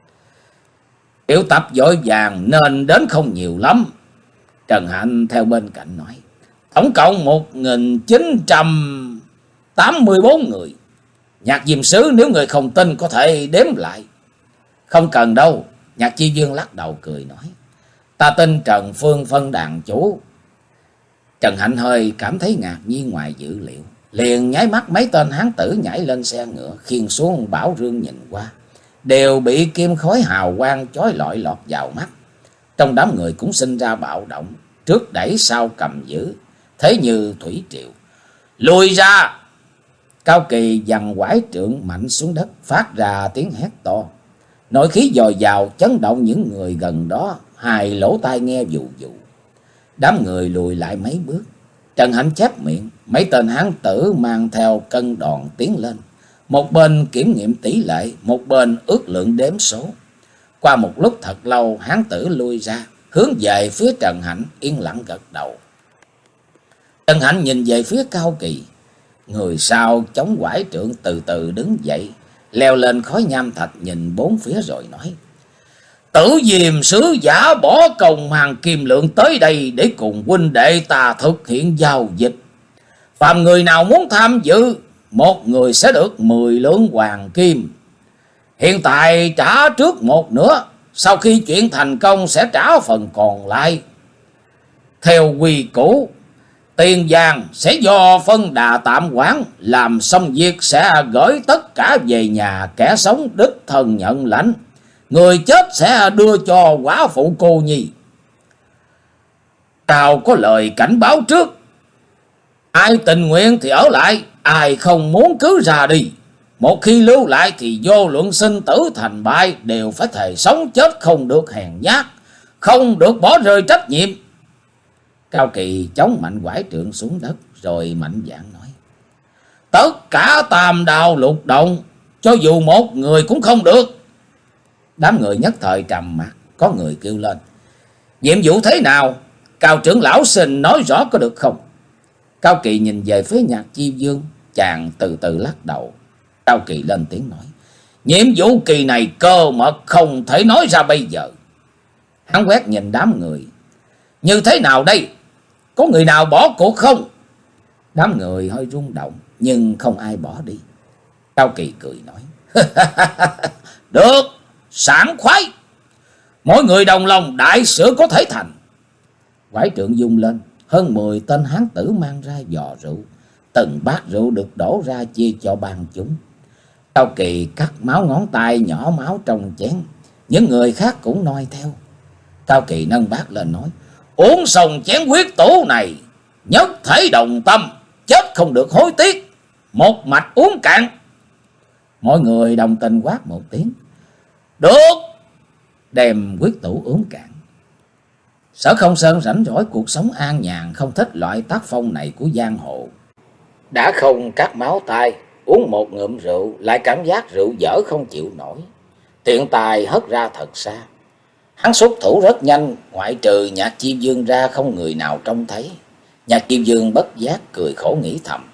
Tiểu tập vội vàng nên đến không nhiều lắm. Trần Hạnh theo bên cạnh nói: Tổng cộng một nghìn chín trăm tám mươi bốn người. Nhạc Diêm Sứ, nếu người không tin có thể đếm lại. Không cần đâu. Nhạc Chi Dương lắc đầu cười nói: Ta tin Trần Phương phân đàn chủ. Trần Hạnh hơi cảm thấy ngạc nhiên ngoài dự liệu, liền nháy mắt mấy tên hán tử nhảy lên xe ngựa, khiêng xuống bảo rương nhìn qua, đều bị kim khói hào quang chói lọi lọt vào mắt. Trong đám người cũng sinh ra bạo động, trước đẩy sau cầm giữ, thế như thủy triều. Lùi ra! Cao Kỳ giằng quải trượng mạnh xuống đất, phát ra tiếng hét to. Nội khí dồi dào chấn động những người gần đó, hai lỗ tai nghe vù vù. Đám người lùi lại mấy bước. Trần Hạnh chép miệng, mấy tên hán tử mang theo cân đòn tiến lên. Một bên kiểm nghiệm tỷ lệ, một bên ước lượng đếm số. Qua một lúc thật lâu, hán tử lui ra, hướng về phía Trần Hạnh, yên lặng gật đầu. Trần Hạnh nhìn về phía Cao Kỳ. Người sau chống quải trượng từ từ đứng dậy, leo lên khói nham thạch nhìn bốn phía rồi nói: Tử Diêm Sứ giả bỏ công hàng kim lượng tới đây để cùng huynh đệ ta thực hiện giao dịch. Phàm người nào muốn tham dự, một người sẽ được mười lượng hoàng kim. Hiện tại trả trước một nửa, sau khi chuyện thành công sẽ trả phần còn lại. Theo quy củ, Tiền vàng sẽ do phân đà tạm quản, làm xong việc sẽ gửi tất cả về nhà, kẻ sống đích thân nhận lãnh, người chết sẽ đưa cho quả phụ cô nhi. Tao có lời cảnh báo trước, ai tình nguyện thì ở lại, ai không muốn cứ ra đi. Một khi lưu lại thì vô luận sinh tử thành bại đều phải thề sống chết không được hèn nhát, không được bỏ rơi trách nhiệm. Cao Kỳ chống mạnh quải trượng xuống đất rồi mạnh dạn nói: Tất cả tam đào lục động, cho dù một người cũng không được. Đám người nhất thời trầm mặc, có người kêu lên: Nhiệm vụ thế nào? Cao trưởng lão xin nói rõ có được không? Cao Kỳ nhìn về phía Nhạc Chi Dương, chàng từ từ lắc đầu. Cao Kỳ lên tiếng nói: Nhiệm vụ kỳ này cơ mật, không thể nói ra bây giờ. Hắn quét nhìn đám người: Như thế nào đây? Có người nào bỏ cuộc không? Đám người hơi rung động, nhưng không ai bỏ đi. Cao Kỳ cười nói: Được, sảng khoái. Mỗi người đồng lòng, đại sự có thể thành. Quải trượng dung lên, hơn mười tên hán tử mang ra giò rượu. Từng bát rượu được đổ ra chia cho ban chúng. Cao Kỳ cắt máu ngón tay nhỏ máu trong chén. Những người khác cũng noi theo. Cao Kỳ nâng bát lên nói: Uống xong chén huyết tủ này, nhất thể đồng tâm, chết không được hối tiếc. Một mạch uống cạn. Mọi người đồng tình quát một tiếng: Được. Đem huyết tủ uống cạn. Sở Không Sơn rảnh rỗi cuộc sống an nhàn, không thích loại tác phong này của giang hồ. Đã không cắt máu tay, uống một ngụm rượu lại cảm giác rượu dở không chịu nổi, tiện tài hất ra thật xa. Hắn xuất thủ rất nhanh, ngoại trừ Nhạc Chi Dương ra không người nào trông thấy. Nhạc Chi Dương bất giác cười khổ nghĩ thầm: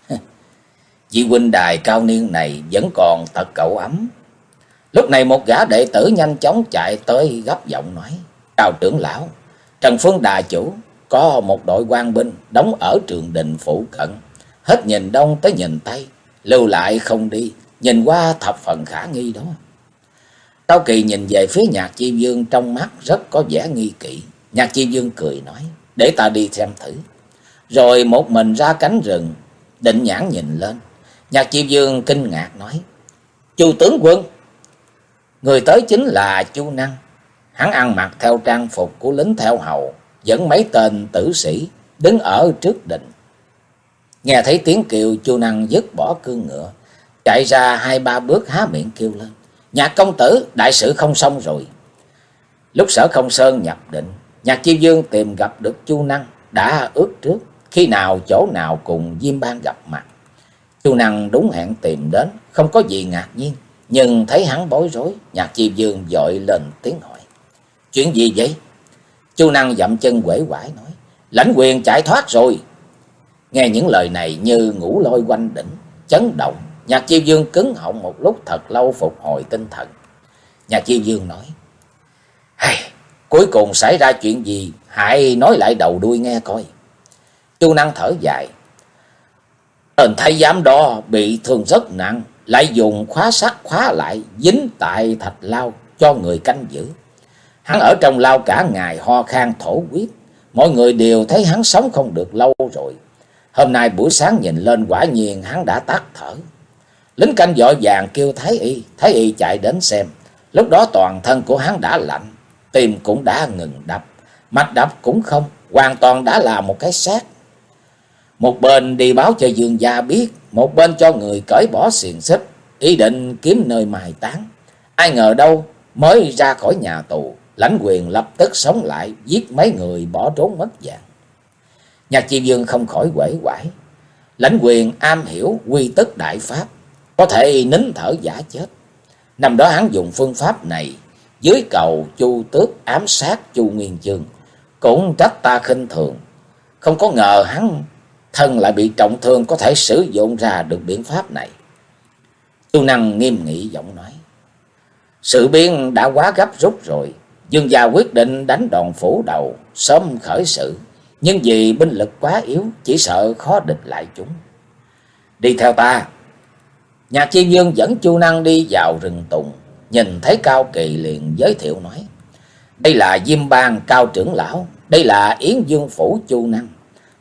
Vị huynh đài cao niên này vẫn còn tật cậu ấm. Lúc này một gã đệ tử nhanh chóng chạy tới gấp giọng nói: Cao trưởng lão, Trần Phương đà chủ có một đội quan binh đóng ở trường đình phụ cận, hết nhìn đông tới nhìn tây, lưu lại không đi, nhìn qua thập phần khả nghi đó. Cao Kỳ nhìn về phía Nhạc Chi Dương, trong mắt rất có vẻ nghi kỵ. Nhạc Chi Dương cười nói: Để ta đi xem thử. Rồi một mình ra cánh rừng, định nhãn nhìn lên. Nhạc Chi Dương kinh ngạc nói: Chu tướng quân. Người tới chính là Chu Năng. Hắn ăn mặc theo trang phục của lính theo hầu, dẫn mấy tên tử sĩ đứng ở trước đình. Nghe thấy tiếng kêu, Chu Năng dứt bỏ cương ngựa, chạy ra hai ba bước há miệng kêu lên: Nhạc công tử, đại sự không xong rồi. Lúc Sở Không Sơn nhập định, Nhạc Chi Dương tìm gặp được Chu Năng, đã ước trước khi nào chỗ nào cùng Diêm Bang gặp mặt. Chu Năng đúng hẹn tìm đến, không có gì ngạc nhiên, nhưng thấy hắn bối rối, Nhạc Chi Dương vội lên tiếng hỏi: Chuyện gì vậy? Chu Năng dậm chân uể oải nói: Lãnh quyền chạy thoát rồi. Nghe những lời này như ngũ lôi quanh đỉnh, chấn động. Nhạc Chi Dương cứng họng một lúc thật lâu phục hồi tinh thần. Nhạc Chi Dương nói: Hay, cuối cùng xảy ra chuyện gì, hãy nói lại đầu đuôi nghe coi. Chu Năng thở dài: Tên thái giám đó bị thương rất nặng, lại dùng khóa sắt khóa lại, dính tại thạch lao cho người canh giữ. Hắn ở trong lao cả ngày ho khan thổ huyết, mọi người đều thấy hắn sống không được lâu rồi. Hôm nay buổi sáng nhìn lên, quả nhiên hắn đã tắt thở. Lính canh vội vàng kêu Thái Y, Thái Y chạy đến xem. Lúc đó toàn thân của hắn đã lạnh, tim cũng đã ngừng đập, mạch đập cũng không, hoàn toàn đã là một cái xác. Một bên đi báo cho Dương gia biết, một bên cho người cởi bỏ xiềng xích, ý định kiếm nơi mai táng. Ai ngờ đâu mới ra khỏi nhà tù, Lãnh Quyền lập tức sống lại, giết mấy người bỏ trốn mất dạng. Nhạc Chi Dương không khỏi uể oải. Lãnh Quyền am hiểu quy tức đại pháp, có thể nín thở giả chết. Năm đó hắn dùng phương pháp này dưới cầu Chu Tước ám sát Chu Nguyên Chương, cũng trách ta khinh thường. Không có ngờ hắn thân lại bị trọng thương, có thể sử dụng ra được biện pháp này. Chu Năng nghiêm nghị giọng nói: Sự biến đã quá gấp rút rồi. Dương gia quyết định đánh đòn phủ đầu, sớm khởi sự, nhưng vì binh lực quá yếu, chỉ sợ khó địch lại chúng. Đi theo ta. Nhạc Chi Dương dẫn Chu Năng đi vào rừng tùng, nhìn thấy Cao Kỳ liền giới thiệu nói: Đây là Diêm Bang Cao trưởng lão, đây là Yến Dương phủ Chu Năng.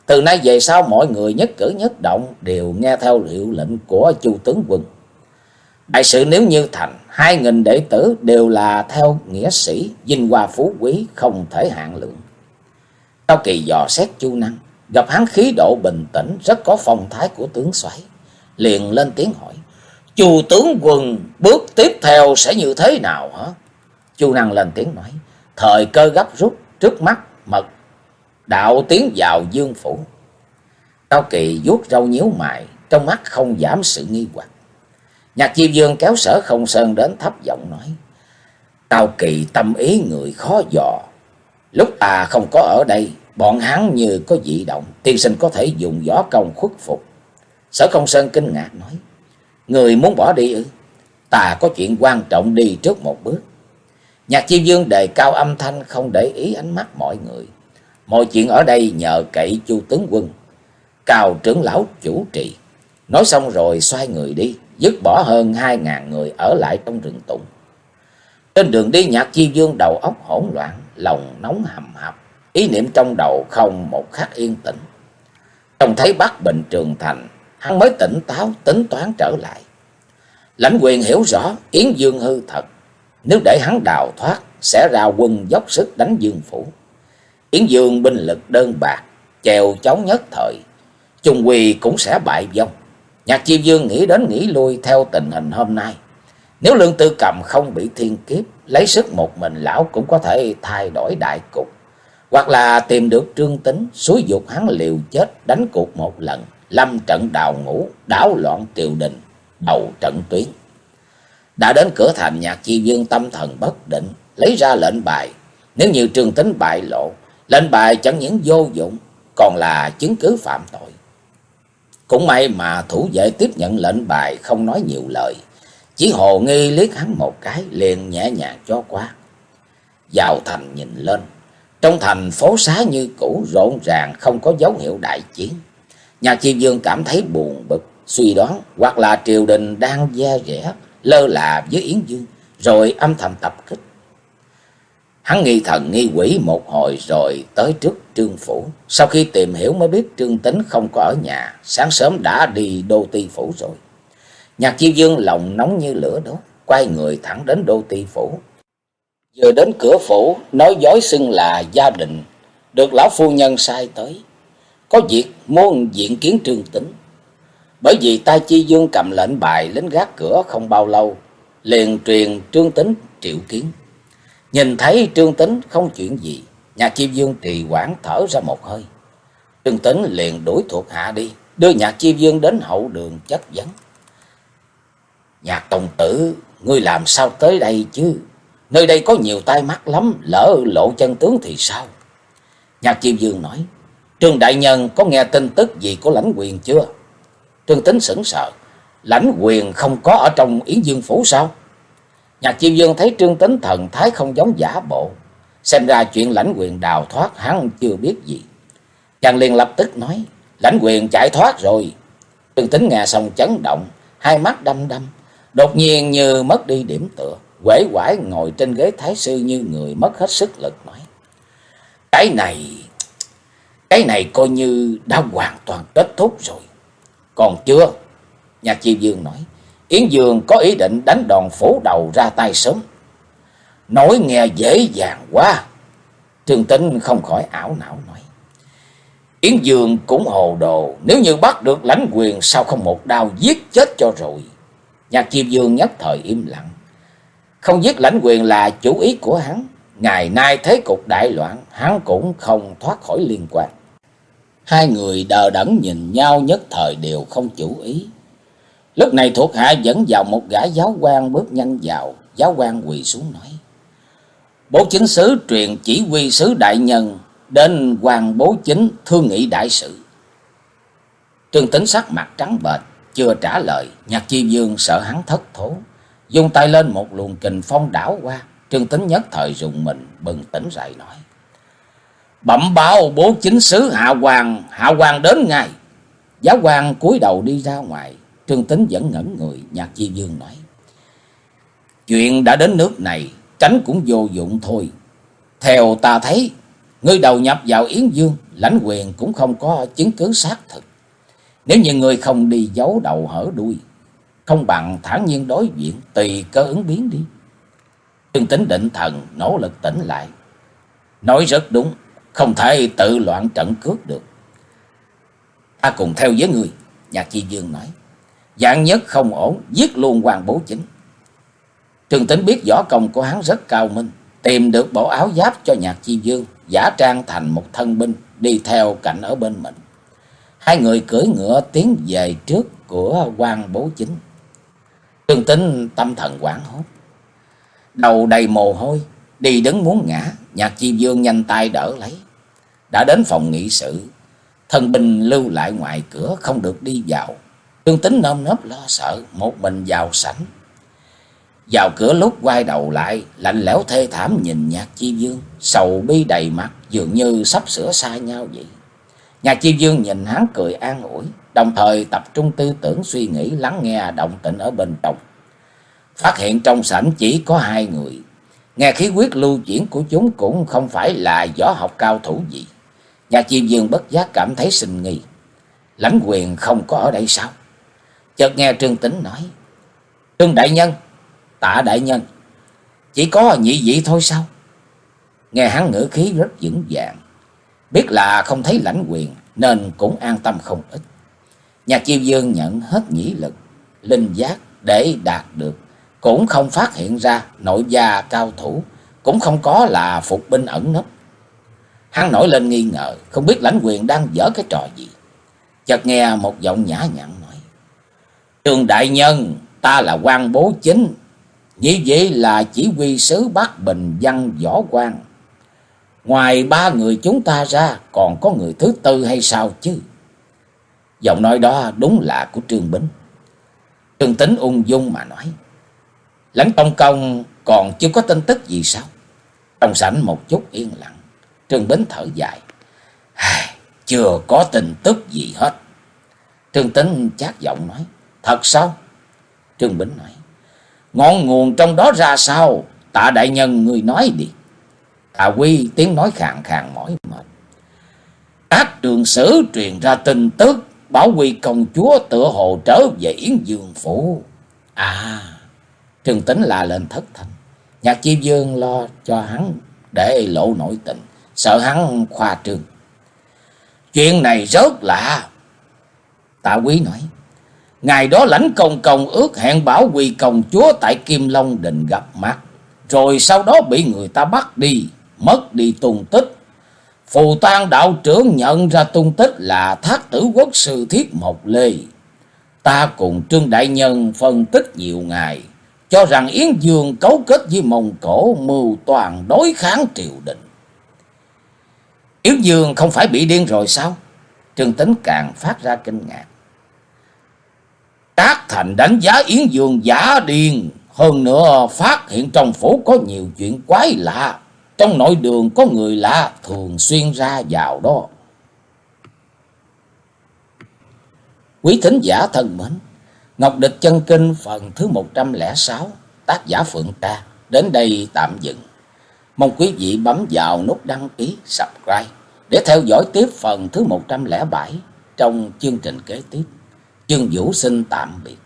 Từ nay về sau mọi người nhất cử nhất động đều nghe theo hiệu lệnh của Chu tướng quân. Đại sự nếu như thành, hai nghìn đệ tử đều là theo nghĩa sĩ, vinh hoa phú quý không thể hạn lượng. Cao Kỳ dò xét Chu Năng, gặp hắn khí độ bình tĩnh, rất có phong thái của tướng soái, liền lên tiếng hỏi: Chu tướng quân, bước tiếp theo sẽ như thế nào hả? Chu Năng lên tiếng nói: Thời cơ gấp rút, trước mắt mật đạo tiến vào Dương phủ. Cao Kỳ vuốt râu nhíu mày, trong mắt không giảm sự nghi hoặc. Nhạc Chi Vương kéo Sở Không Sơn đến, thấp giọng nói: Cao Kỳ tâm ý người khó dò. Lúc ta không có ở đây, bọn hắn như có dị động, tiên sinh có thể dùng võ công khuất phục. Sở Không Sơn kinh ngạc nói: Người muốn bỏ đi ư? Ta có chuyện quan trọng đi trước một bước. Nhạc Chi Vương đề cao âm thanh, không để ý ánh mắt mọi người. Mọi chuyện ở đây nhờ cậy Chu tướng quân, Cao trưởng lão chủ trì. Nói xong rồi xoay người đi, dứt bỏ hơn hai ngàn người ở lại trong rừng tùng. Trên đường đi, Nhạc Chi Vương đầu óc hỗn loạn, lòng nóng hầm hập, ý niệm trong đầu không một khắc yên tĩnh. Trông thấy Bắc Bình Trường thành, hắn mới tỉnh táo tính toán trở lại. Lãnh Quyền hiểu rõ Yến Dương hư thật, nếu để hắn đào thoát sẽ ra quân dốc sức đánh Dương phủ. Yến Dương binh lực đơn bạc, chèo chống nhất thời, chung quy cũng sẽ bại vong. Nhạc Chi Vương nghĩ đến nghĩ lui theo tình hình hôm nay. Nếu Lương Tư Cầm không bị thiên kiếp, lấy sức một mình lão cũng có thể thay đổi đại cục. Hoặc là tìm được Trương Tính, xúi dục hắn liều chết đánh cuộc một lần, lâm trận đào ngũ, đảo loạn triều đình, đầu trận tuyến. Đã đến cửa thành, Nhạc Chi Vương tâm thần bất định, lấy ra lệnh bài. Nếu như Trương Tính bại lộ, lệnh bài chẳng những vô dụng, còn là chứng cứ phạm tội. Cũng may mà thủ vệ tiếp nhận lệnh bài không nói nhiều lời, chỉ hồ nghi liếc hắn một cái, liền nhẹ nhàng cho qua. Vào thành nhìn lên, trong thành phố xá như cũ, rộn ràng, không có dấu hiệu đại chiến. Nhạc Chi Vương cảm thấy buồn bực, suy đoán hoặc là triều đình đang da rẻ lơ là với Yến Dương, rồi âm thầm tập kích. Hắn nghi thần nghi quỷ một hồi rồi tới trước Trương phủ. Sau khi tìm hiểu mới biết Trương Tính không có ở nhà, sáng sớm đã đi Đô Ti phủ rồi. Nhạc Chi Vương lòng nóng như lửa đốt, quay người thẳng đến Đô Ti phủ. Vừa đến cửa phủ, nói dối xưng là gia đình, được lão phu nhân sai tới, có việc muốn diện kiến Trương Tính. Bởi vì tay Chi Vương cầm lệnh bài lính gác cửa không bao lâu, liền truyền Trương Tính triệu kiến. Nhìn thấy Trương Tính không chuyện gì, Nhạc Chi Vương trì hoãn thở ra một hơi. Trương Tính liền đuổi thuộc hạ đi, đưa Nhạc Chi Vương đến hậu đường chất vấn. Nhạc Tông tử, ngươi làm sao tới đây chứ? Nơi đây có nhiều tai mắt lắm, lỡ lộ chân tướng thì sao? Nhạc Chi Vương nói: Trương đại nhân có nghe tin tức gì của Lãnh Quyền chưa? Trương Tính sững sờ: Lãnh Quyền không có ở trong Yến Dương phủ sao? Nhạc Chi Vương thấy Trương Tính thần thái không giống giả bộ, xem ra chuyện Lãnh Quyền đào thoát hắn chưa biết gì. Chàng liền lập tức nói: Lãnh Quyền chạy thoát rồi. Trương Tính nghe xong chấn động, hai mắt đăm đăm, đột nhiên như mất đi điểm tựa, uể oải ngồi trên ghế thái sư như người mất hết sức lực, nói: Cái này, cái này coi như đã hoàn toàn kết thúc rồi. Còn chưa? Nhạc Chi Vương nói: Yến Dương có ý định đánh đòn phủ đầu ra tay sớm. Nói nghe dễ dàng quá. Trương Tính không khỏi ảo não nói: Yến Dương cũng hồ đồ, nếu như bắt được Lãnh Quyền sao không một đao giết chết cho rồi. Nhạc Chi Vương nhất thời im lặng. Không giết Lãnh Quyền là chủ ý của hắn, ngày nay thế cục đại loạn, hắn cũng không thoát khỏi liên quan. Hai người đờ đẫn nhìn nhau, nhất thời đều không chủ ý. Lúc này thuộc hạ dẫn vào một gã giáo quan bước nhanh vào. Giáo quan quỳ xuống nói: Bố chính sứ truyền chỉ huy sứ đại nhân đến quan bố chính thương nghị đại sự. Trương Tính sắc mặt trắng bệch, chưa trả lời. Nhạc Chi Vương sợ hắn thất thố, dùng tay lên một luồng kình phong đảo qua. Trương Tính nhất thời rùng mình, bừng tỉnh dậy nói: Bẩm báo bố chính sứ hạ hoàng, hạ hoàng đến ngay. Giáo quan cúi đầu đi ra ngoài. Trương Tính vẫn ngẩn người. Nhạc Chi Vương nói: Chuyện đã đến nước này, tránh cũng vô dụng thôi. Theo ta thấy, Ngươi đầu nhập vào Yến Dương, lãnh quyền cũng không có chứng cứ xác thực. Nếu như ngươi không đi giấu đầu hở đuôi, không bằng thản nhiên đối diện, tùy cơ ứng biến đi. Trương Tính định thần nỗ lực tỉnh lại. Nói rất đúng, không thể tự loạn trận cước được. Ta cùng theo với ngươi, Nhạc Chi Dương nói. Vạn nhất không ổn, giết luôn Hoàng Bố Chính. Trương Tính biết võ công của hắn rất cao minh, tìm được bộ áo giáp cho Nhạc Chi Dương, giả trang thành một thân binh, đi theo cạnh ở bên mình. Hai người cưỡi ngựa tiến về trước của Hoàng Bố Chính. Trương Tính tâm thần hoảng hốt, đầu đầy mồ hôi, đi đứng muốn ngã. Nhạc Chi Dương nhanh tay đỡ lấy. Đã đến phòng nghị sự, thân binh lưu lại ngoài cửa, không được đi vào. Trương Tính nơm nớp lo sợ, một mình vào sảnh. Vào cửa lúc quay đầu lại, lạnh lẽo thê thảm nhìn Nhạc Chi Dương, sầu bi đầy mặt, dường như sắp sửa xa nhau vậy. Nhạc Chi Dương nhìn hắn cười an ủi, đồng thời tập trung tư tưởng suy nghĩ, lắng nghe động tĩnh ở bên trong. Phát hiện trong sảnh chỉ có hai người. Nghe khí huyết lưu chuyển của chúng cũng không phải là võ học cao thủ gì. Nhạc Chi Dương bất giác cảm thấy sinh nghi. Lãnh quyền không có ở đây sao? Chợt nghe Trương Tính nói, Trương đại nhân, Tạ đại nhân, chỉ có nhị vị thôi sao? Nghe hắn ngữ khí rất vững vàng, biết là không thấy lãnh quyền nên cũng an tâm không ít. Nhạc Chi Dương nhận hết nhĩ lực, linh giác để đạt được, cũng không phát hiện ra nội gia cao thủ, cũng không có là phục binh ẩn nấp. Hắn nổi lên nghi ngờ, không biết lãnh quyền đang dở cái trò gì. Chợt nghe một giọng nhã nhặn nói, Trương đại nhân, ta là Hoàng Bố Chính, nhị vị là chỉ huy sứ Bắc Bình Văn Võ Quan. Ngoài ba người chúng ta ra, còn có người thứ tư hay sao chứ? Giọng nói đó đúng là của Trương Bính. Trương Tính ung dung mà nói, Lãnh công công còn chưa có tin tức gì sao? Trong sảnh một chút yên lặng. Trương Bính thở dài, chưa có tin tức gì hết. Trương Tính chát giọng nói, thật sao? Trương Bính nói, ngọn nguồn trong đó ra sao? Tạ đại nhân người nói đi. Tạ Quy tiếng nói khàn khàn mỏi mệt. Các trường sử truyền ra tin tức, Bảo Quy công chúa tựa hồ trở về Yến Dương phủ. À, Trương Tính la lên thất thanh. Nhạc Chi Dương lo cho hắn để lộ nội tình, sợ hắn khoa trương. Chuyện này rất lạ. Tạ Quý nói, ngày đó Lãnh công công ước hẹn Bảo Quy công chúa tại Kim Long Đình gặp mặt, rồi sau đó bị người ta bắt đi, mất đi tung tích. Phù Tang đạo trưởng nhận ra tung tích là Thác Tử Quốc sư Thiết Mộc Lê. Ta cùng Trương đại nhân phân tích nhiều ngày, cho rằng Yến Dương cấu kết với Mông Cổ, mưu toàn đối kháng triều đình. Yến Dương không phải bị điên rồi sao? Trương Tính càng phát ra kinh ngạc. Các thành đánh giá Yến Dương giả điên, hơn nữa phát hiện trong phủ có nhiều chuyện quái lạ. Trong nội đường có người lạ thường xuyên ra vào đó. Quý thính giả thân mến, Ngọc Địch Chân Kinh phần thứ một trăm lẻ sáu, tác giả Phượng Ca đến đây tạm dừng. Mong quý vị bấm vào nút đăng ký, subscribe để theo dõi tiếp phần thứ một trăm lẻ bảy trong chương trình kế tiếp. Chương Vũ xin tạm biệt.